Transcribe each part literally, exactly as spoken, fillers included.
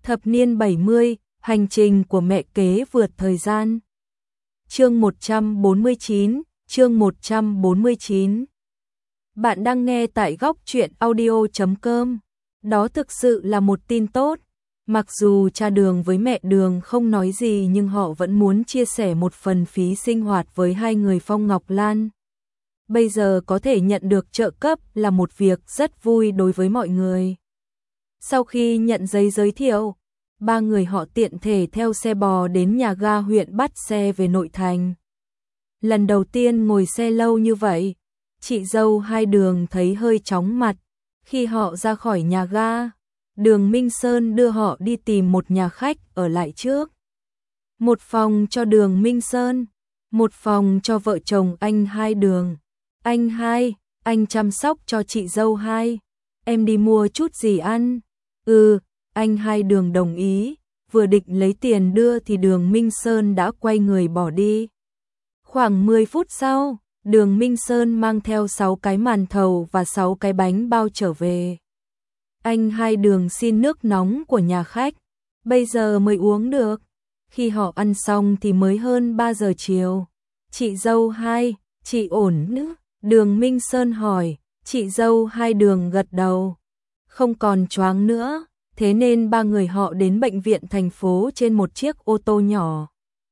Thập niên bảy mươi, hành trình của mẹ kế vượt thời gian. Chương một trăm bốn mươi chín, chương một trăm bốn mươi chín. Bạn đang nghe tại góc truyện audio chấm com. Đó thực sự là một tin tốt. Mặc dù cha Đường với mẹ Đường không nói gì nhưng họ vẫn muốn chia sẻ một phần phí sinh hoạt với hai người Phong Ngọc Lan. Bây giờ có thể nhận được trợ cấp là một việc rất vui đối với mọi người. Sau khi nhận giấy giới thiệu, ba người họ tiện thể theo xe bò đến nhà ga huyện bắt xe về nội thành. Lần đầu tiên ngồi xe lâu như vậy, chị dâu hai Đường thấy hơi chóng mặt. Khi họ ra khỏi nhà ga, Đường Minh Sơn đưa họ đi tìm một nhà khách ở lại trước. Một phòng cho Đường Minh Sơn, một phòng cho vợ chồng anh hai Đường. Anh hai, anh chăm sóc cho chị dâu hai. Em đi mua chút gì ăn? Ừ, anh hai Đường đồng ý. Vừa định lấy tiền đưa thì Đường Minh Sơn đã quay người bỏ đi. Khoảng mười phút sau, Đường Minh Sơn mang theo sáu cái màn thầu và sáu cái bánh bao trở về. Anh hai Đường xin nước nóng của nhà khách, bây giờ mới uống được. Khi họ ăn xong thì mới hơn ba giờ chiều. Chị dâu hai, chị ổn nữa? Đường Minh Sơn hỏi. Chị dâu hai Đường gật đầu. Không còn choáng nữa, thế nên ba người họ đến bệnh viện thành phố trên một chiếc ô tô nhỏ.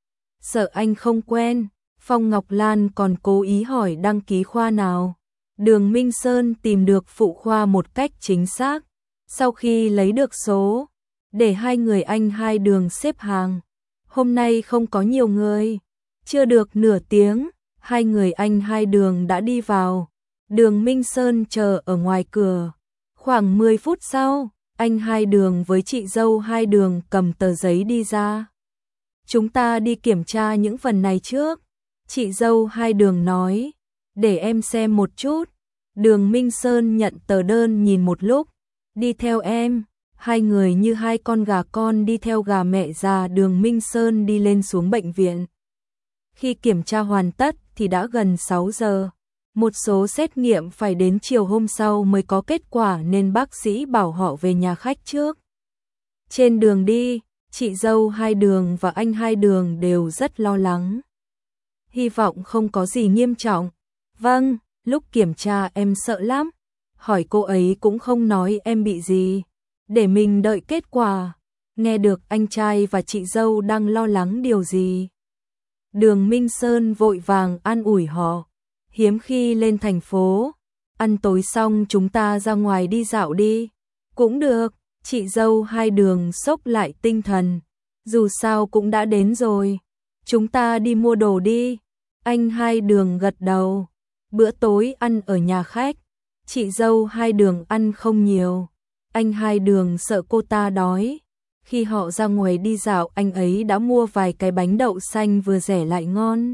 Sợ anh không quen, Phong Ngọc Lan còn cố ý hỏi đăng ký khoa nào. Đường Minh Sơn tìm được phụ khoa một cách chính xác. Sau khi lấy được số, để hai người anh hai Đường xếp hàng. Hôm nay không có nhiều người. Chưa được nửa tiếng, hai người anh hai Đường đã đi vào. Đường Minh Sơn chờ ở ngoài cửa. Khoảng mười phút sau, anh hai Đường với chị dâu hai Đường cầm tờ giấy đi ra. Chúng ta đi kiểm tra những phần này trước. Chị dâu hai Đường nói, để em xem một chút. Đường Minh Sơn nhận tờ đơn nhìn một lúc. Đi theo em. Hai người như hai con gà con đi theo gà mẹ già. Đường Minh Sơn đi lên xuống bệnh viện. Khi kiểm tra hoàn tất thì đã gần sáu giờ. Một số xét nghiệm phải đến chiều hôm sau mới có kết quả nên bác sĩ bảo họ về nhà khách trước. Trên đường đi, chị dâu hai Đường và anh hai Đường đều rất lo lắng. Hy vọng không có gì nghiêm trọng. Vâng, lúc kiểm tra em sợ lắm. Hỏi cô ấy cũng không nói em bị gì. Để mình đợi kết quả. Nghe được anh trai và chị dâu đang lo lắng điều gì. Đường Minh Sơn vội vàng an ủi họ. Hiếm khi lên thành phố. Ăn tối xong chúng ta ra ngoài đi dạo đi. Cũng được, chị dâu hai Đường xốc lại tinh thần. Dù sao cũng đã đến rồi. Chúng ta đi mua đồ đi. Anh hai Đường gật đầu. Bữa tối ăn ở nhà khách. Chị dâu hai Đường ăn không nhiều. Anh hai Đường sợ cô ta đói. Khi họ ra ngoài đi dạo anh ấy đã mua vài cái bánh đậu xanh vừa rẻ lại ngon.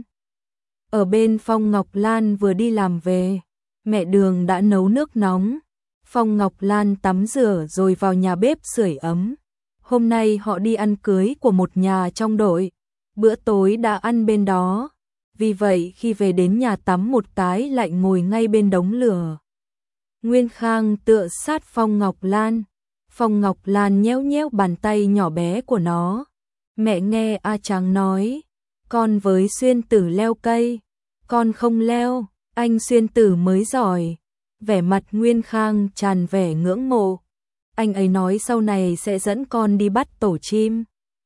Ở bên Phong Ngọc Lan vừa đi làm về. Mẹ Đường đã nấu nước nóng. Phong Ngọc Lan tắm rửa rồi vào nhà bếp sưởi ấm. Hôm nay họ đi ăn cưới của một nhà trong đội. Bữa tối đã ăn bên đó. Vì vậy khi về đến nhà tắm một cái lại ngồi ngay bên đống lửa. Nguyên Khang tựa sát Phong Ngọc Lan. Phong Ngọc Lan nhéo nhéo bàn tay nhỏ bé của nó. Mẹ nghe A Tráng nói. Con với Xuyên Tử leo cây. Con không leo, anh Xuyên Tử mới giỏi. Vẻ mặt Nguyên Khang tràn vẻ ngưỡng mộ. Anh ấy nói sau này sẽ dẫn con đi bắt tổ chim.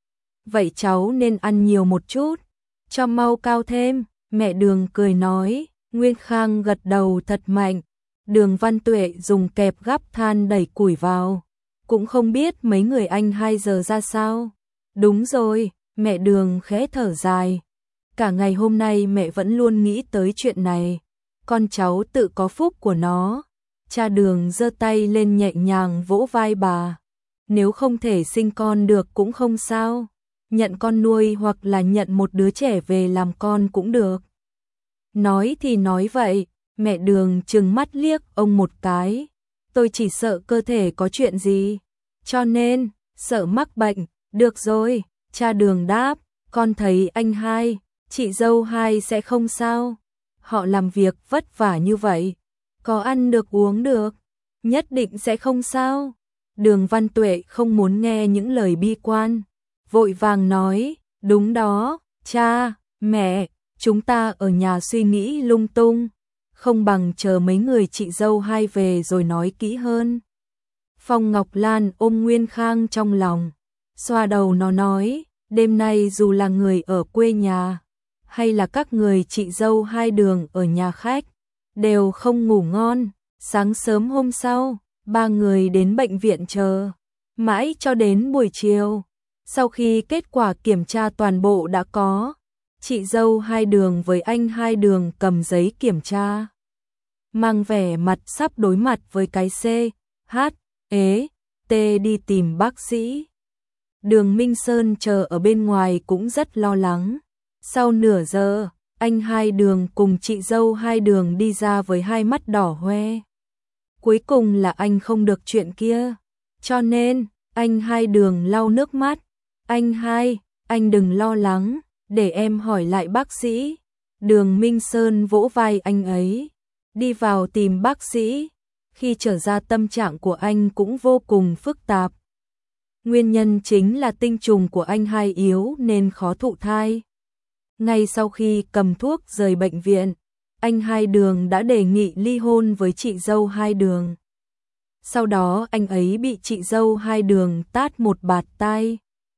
Vậy cháu nên ăn nhiều một chút, cho mau cao thêm. Mẹ Đường cười nói. Nguyên Khang gật đầu thật mạnh. Đường Văn Tuệ dùng kẹp gắp than đẩy củi vào. Cũng không biết mấy người anh hai giờ ra sao. Đúng rồi, mẹ Đường khẽ thở dài. Cả ngày hôm nay mẹ vẫn luôn nghĩ tới chuyện này. Con cháu tự có phúc của nó. Cha Đường giơ tay lên nhẹ nhàng vỗ vai bà. Nếu không thể sinh con được cũng không sao. Nhận con nuôi hoặc là nhận một đứa trẻ về làm con cũng được. Nói thì nói vậy, mẹ Đường trừng mắt liếc ông một cái. Tôi chỉ sợ cơ thể có chuyện gì. Cho nên, sợ mắc bệnh. Được rồi, cha Đường đáp. Con thấy anh hai, chị dâu hai sẽ không sao. Họ làm việc vất vả như vậy. Có ăn được uống được. Nhất định sẽ không sao. Đường Văn Tuệ không muốn nghe những lời bi quan, vội vàng nói, đúng đó, cha, mẹ, chúng ta ở nhà suy nghĩ lung tung, không bằng chờ mấy người chị dâu hai về rồi nói kỹ hơn. Phong Ngọc Lan ôm Nguyên Khang trong lòng, xoa đầu nó nói, đêm nay dù là người ở quê nhà, hay là các người chị dâu hai Đường ở nhà khách, đều không ngủ ngon. Sáng sớm hôm sau, ba người đến bệnh viện chờ, mãi cho đến buổi chiều. Sau khi kết quả kiểm tra toàn bộ đã có, chị dâu hai Đường với anh hai Đường cầm giấy kiểm tra, mang vẻ mặt sắp đối mặt với cái C, H, ế, T đi tìm bác sĩ. Đường Minh Sơn chờ ở bên ngoài cũng rất lo lắng. Sau nửa giờ, anh hai Đường cùng chị dâu hai Đường đi ra với hai mắt đỏ hoe. Cuối cùng là anh không được chuyện kia, cho nên anh hai Đường lau nước mắt. Anh hai, anh đừng lo lắng, để em hỏi lại bác sĩ. Đường Minh Sơn vỗ vai anh ấy, đi vào tìm bác sĩ. Khi trở ra tâm trạng của anh cũng vô cùng phức tạp. Nguyên nhân chính là tinh trùng của anh hai yếu nên khó thụ thai. Ngay sau khi cầm thuốc rời bệnh viện, anh hai Đường đã đề nghị ly hôn với chị dâu hai Đường. Sau đó anh ấy bị chị dâu hai Đường tát một bạt tai.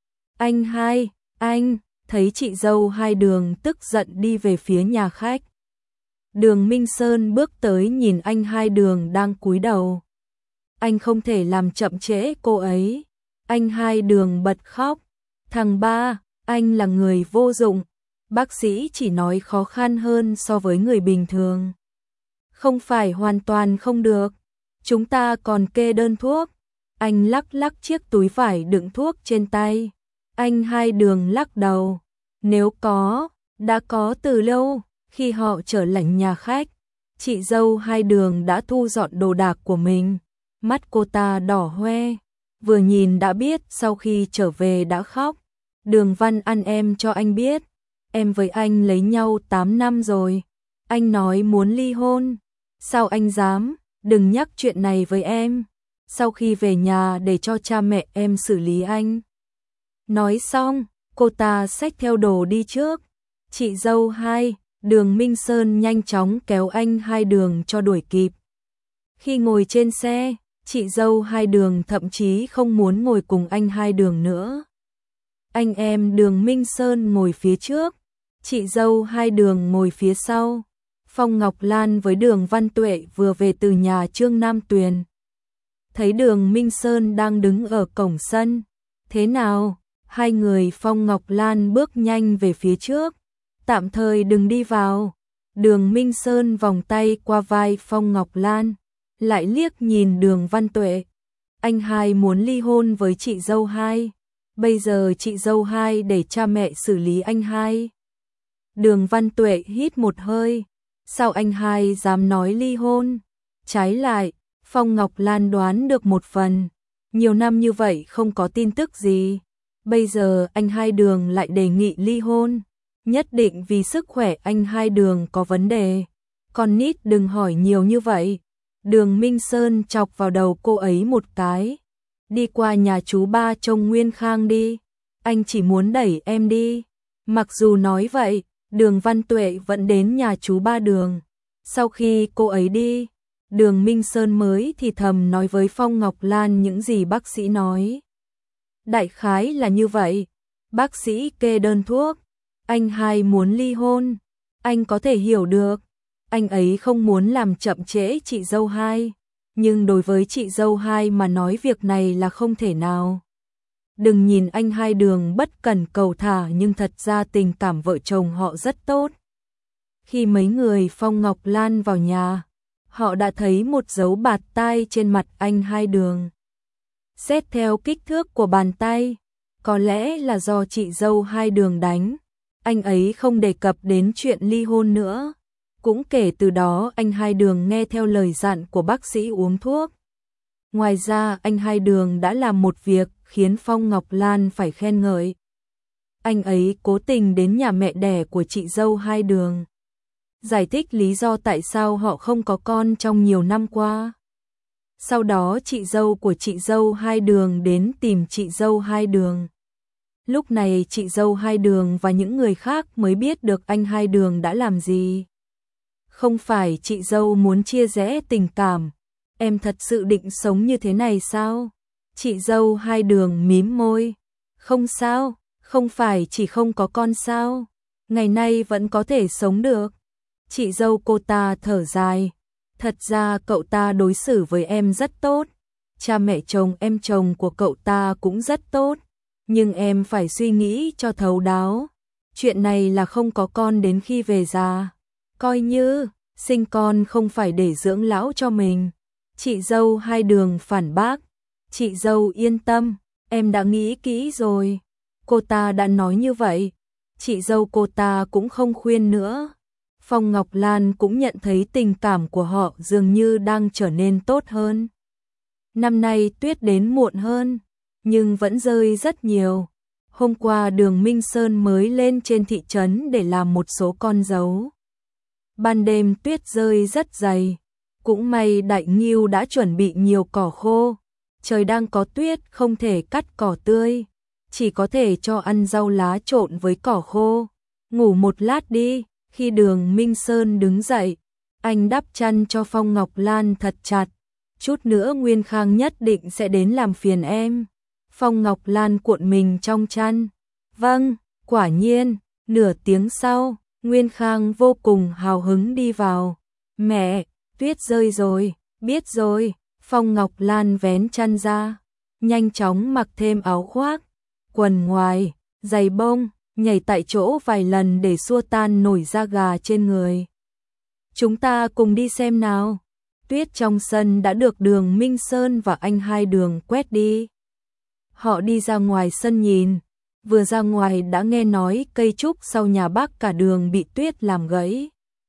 Anh hai, anh, thấy chị dâu hai Đường tức giận đi về phía nhà khách. Đường Minh Sơn bước tới nhìn anh hai Đường đang cúi đầu. Anh không thể làm chậm trễ cô ấy. Anh hai Đường bật khóc. Thằng ba, anh là người vô dụng. Bác sĩ chỉ nói khó khăn hơn so với người bình thường. Không phải hoàn toàn không được. Chúng ta còn kê đơn thuốc. Anh lắc lắc chiếc túi vải đựng thuốc trên tay. Anh hai Đường lắc đầu. Nếu có, đã có từ lâu. Khi họ trở lại nhà khách, chị dâu hai Đường đã thu dọn đồ đạc của mình. Mắt cô ta đỏ hoe, vừa nhìn đã biết sau khi trở về đã khóc. Đường Văn An em cho anh biết, em với anh lấy nhau tám năm rồi. Anh nói muốn ly hôn. Sao anh dám, đừng nhắc chuyện này với em. Sau khi về nhà để cho cha mẹ em xử lý anh. Nói xong, cô ta xách theo đồ đi trước. Chị dâu hai, Đường Minh Sơn nhanh chóng kéo anh hai Đường cho đuổi kịp. Khi ngồi trên xe, chị dâu hai Đường thậm chí không muốn ngồi cùng anh hai Đường nữa. Anh em Đường Minh Sơn ngồi phía trước, chị dâu hai Đường ngồi phía sau. Phong Ngọc Lan với Đường Văn Tuệ vừa về từ nhà Trương Nam Tuyền. Thấy Đường Minh Sơn đang đứng ở cổng sân. Thế nào? Hai người Phong Ngọc Lan bước nhanh về phía trước. Tạm thời đừng đi vào. Đường Minh Sơn vòng tay qua vai Phong Ngọc Lan, lại liếc nhìn Đường Văn Tuệ. Anh hai muốn ly hôn với chị dâu hai. Bây giờ chị dâu hai để cha mẹ xử lý anh hai. Đường Văn Tuệ hít một hơi. Sao anh hai dám nói ly hôn? Trái lại, Phong Ngọc Lan đoán được một phần. Nhiều năm như vậy không có tin tức gì. Bây giờ anh hai Đường lại đề nghị ly hôn. Nhất định vì sức khỏe anh hai Đường có vấn đề. Con nít đừng hỏi nhiều như vậy. Đường Minh Sơn chọc vào đầu cô ấy một cái. Đi qua nhà chú ba trông Nguyên Khang đi. Anh chỉ muốn đẩy em đi. Mặc dù nói vậy, Đường Văn Tuệ vẫn đến nhà chú ba Đường. Sau khi cô ấy đi, Đường Minh Sơn mới thì thầm nói với Phong Ngọc Lan những gì bác sĩ nói. Đại khái là như vậy. Bác sĩ kê đơn thuốc. Anh hai muốn ly hôn. Anh có thể hiểu được. Anh ấy không muốn làm chậm trễ chị dâu hai. Nhưng đối với chị dâu hai mà nói việc này là không thể nào. Đừng nhìn anh hai Đường bất cẩn cầu thả, nhưng thật ra tình cảm vợ chồng họ rất tốt. Khi mấy người Phong Ngọc Lan vào nhà, họ đã thấy một dấu bạt tai trên mặt anh hai Đường. Xét theo kích thước của bàn tay, có lẽ là do chị dâu hai Đường đánh. Anh ấy không đề cập đến chuyện ly hôn nữa. Cũng kể từ đó anh hai Đường nghe theo lời dặn của bác sĩ uống thuốc. Ngoài ra anh hai Đường đã làm một việc khiến Phong Ngọc Lan phải khen ngợi. Anh ấy cố tình đến nhà mẹ đẻ của chị dâu hai Đường, giải thích lý do tại sao họ không có con trong nhiều năm qua. Sau đó chị dâu của chị dâu Hai Đường đến tìm chị dâu Hai Đường. Lúc này chị dâu Hai Đường và những người khác mới biết được anh Hai Đường đã làm gì. Không phải chị dâu muốn chia rẽ tình cảm, em thật sự định sống như thế này sao? Chị dâu Hai Đường mím môi. Không sao, không phải chỉ không có con sao? Ngày nay vẫn có thể sống được. Chị dâu cô ta thở dài. Thật ra cậu ta đối xử với em rất tốt. Cha mẹ chồng em chồng của cậu ta cũng rất tốt. Nhưng em phải suy nghĩ cho thấu đáo. Chuyện này là không có con đến khi về già. Coi như sinh con không phải để dưỡng lão cho mình. Chị dâu Hai Đường phản bác. Chị dâu yên tâm, em đã nghĩ kỹ rồi. Cô ta đã nói như vậy. Chị dâu cô ta cũng không khuyên nữa. Phong Ngọc Lan cũng nhận thấy tình cảm của họ dường như đang trở nên tốt hơn. Năm nay tuyết đến muộn hơn, nhưng vẫn rơi rất nhiều. Hôm qua Đường Minh Sơn mới lên trên thị trấn để làm một số con dấu. Ban đêm tuyết rơi rất dày. Cũng may Đại Ngưu đã chuẩn bị nhiều cỏ khô. Trời đang có tuyết không thể cắt cỏ tươi, chỉ có thể cho ăn rau lá trộn với cỏ khô. Ngủ một lát đi. Khi Đường Minh Sơn đứng dậy, anh đắp chăn cho Phong Ngọc Lan thật chặt. Chút nữa Nguyên Khang nhất định sẽ đến làm phiền em. Phong Ngọc Lan cuộn mình trong chăn. Vâng, quả nhiên. Nửa tiếng sau, Nguyên Khang vô cùng hào hứng đi vào. Mẹ, tuyết rơi rồi, biết rồi. Phong Ngọc Lan vén chăn ra, nhanh chóng mặc thêm áo khoác, quần ngoài, giày bông, nhảy tại chỗ vài lần để xua tan nổi da gà trên người. Chúng ta cùng đi xem nào. Tuyết trong sân đã được Đường Minh Sơn và anh Hai Đường quét đi. Họ đi ra ngoài sân nhìn, vừa ra ngoài đã nghe nói cây trúc sau nhà bác cả Đường bị tuyết làm gãy.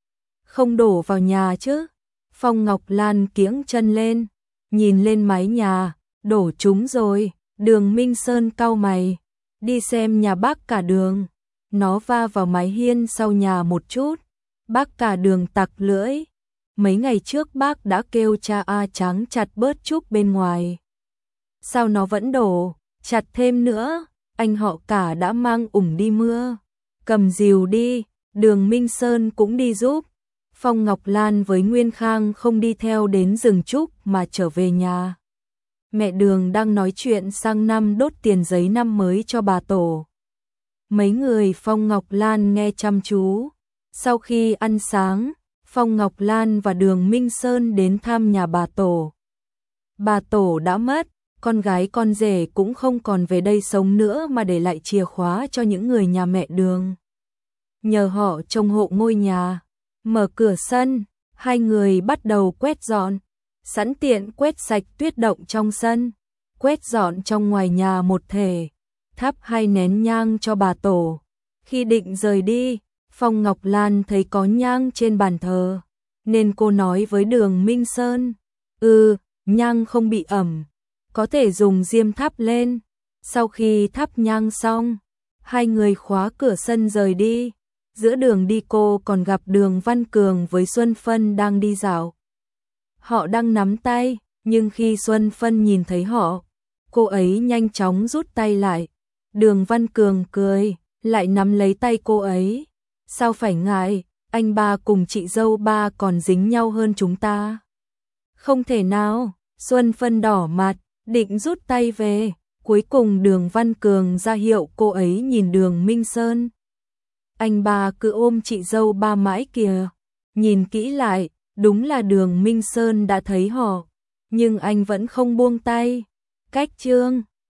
Không đổ vào nhà chứ? Phong Ngọc Lan kiễng chân lên, nhìn lên mái nhà, đổ trúng rồi. Đường Minh Sơn cau mày, đi xem nhà bác cả Đường. Nó va vào mái hiên sau nhà một chút. Bác cả Đường tặc lưỡi. Mấy ngày trước bác đã kêu cha A Trắng chặt bớt trúc bên ngoài. Sao nó vẫn đổ, chặt thêm nữa. Anh họ cả đã mang ủng đi mưa. Cầm rìu đi. Đường Minh Sơn cũng đi giúp. Phong Ngọc Lan với Nguyên Khang không đi theo đến rừng trúc mà trở về nhà. Mẹ Đường đang nói chuyện sang năm đốt tiền giấy năm mới cho bà Tổ. Mấy người Phong Ngọc Lan nghe chăm chú. Sau khi ăn sáng, Phong Ngọc Lan và Đường Minh Sơn đến thăm nhà bà Tổ. Bà Tổ đã mất, con gái con rể cũng không còn về đây sống nữa mà để lại chìa khóa cho những người nhà mẹ Đường. Nhờ họ trông hộ ngôi nhà, mở cửa sân, hai người bắt đầu quét dọn. Sẵn tiện quét sạch tuyết động trong sân, quét dọn trong ngoài nhà một thể, thắp hai nén nhang cho bà Tổ. Khi định rời đi, Phong Ngọc Lan thấy có nhang trên bàn thờ, nên cô nói với Đường Minh Sơn, ừ, nhang không bị ẩm, có thể dùng diêm thắp lên. Sau khi thắp nhang xong, hai người khóa cửa sân rời đi. Giữa đường đi cô còn gặp Đường Văn Cường với Xuân Phân đang đi dạo. Họ đang nắm tay, nhưng khi Xuân Phân nhìn thấy họ, cô ấy nhanh chóng rút tay lại. Đường Văn Cường cười, lại nắm lấy tay cô ấy. Sao phải ngại, anh ba cùng chị dâu ba còn dính nhau hơn chúng ta. Không thể nào, Xuân Phân đỏ mặt, định rút tay về. Cuối cùng Đường Văn Cường ra hiệu cô ấy nhìn Đường Minh Sơn. Anh ba cứ ôm chị dâu ba mãi kìa. Nhìn kỹ lại, đúng là Đường Minh Sơn đã thấy họ, nhưng anh vẫn không buông tay. Cách chương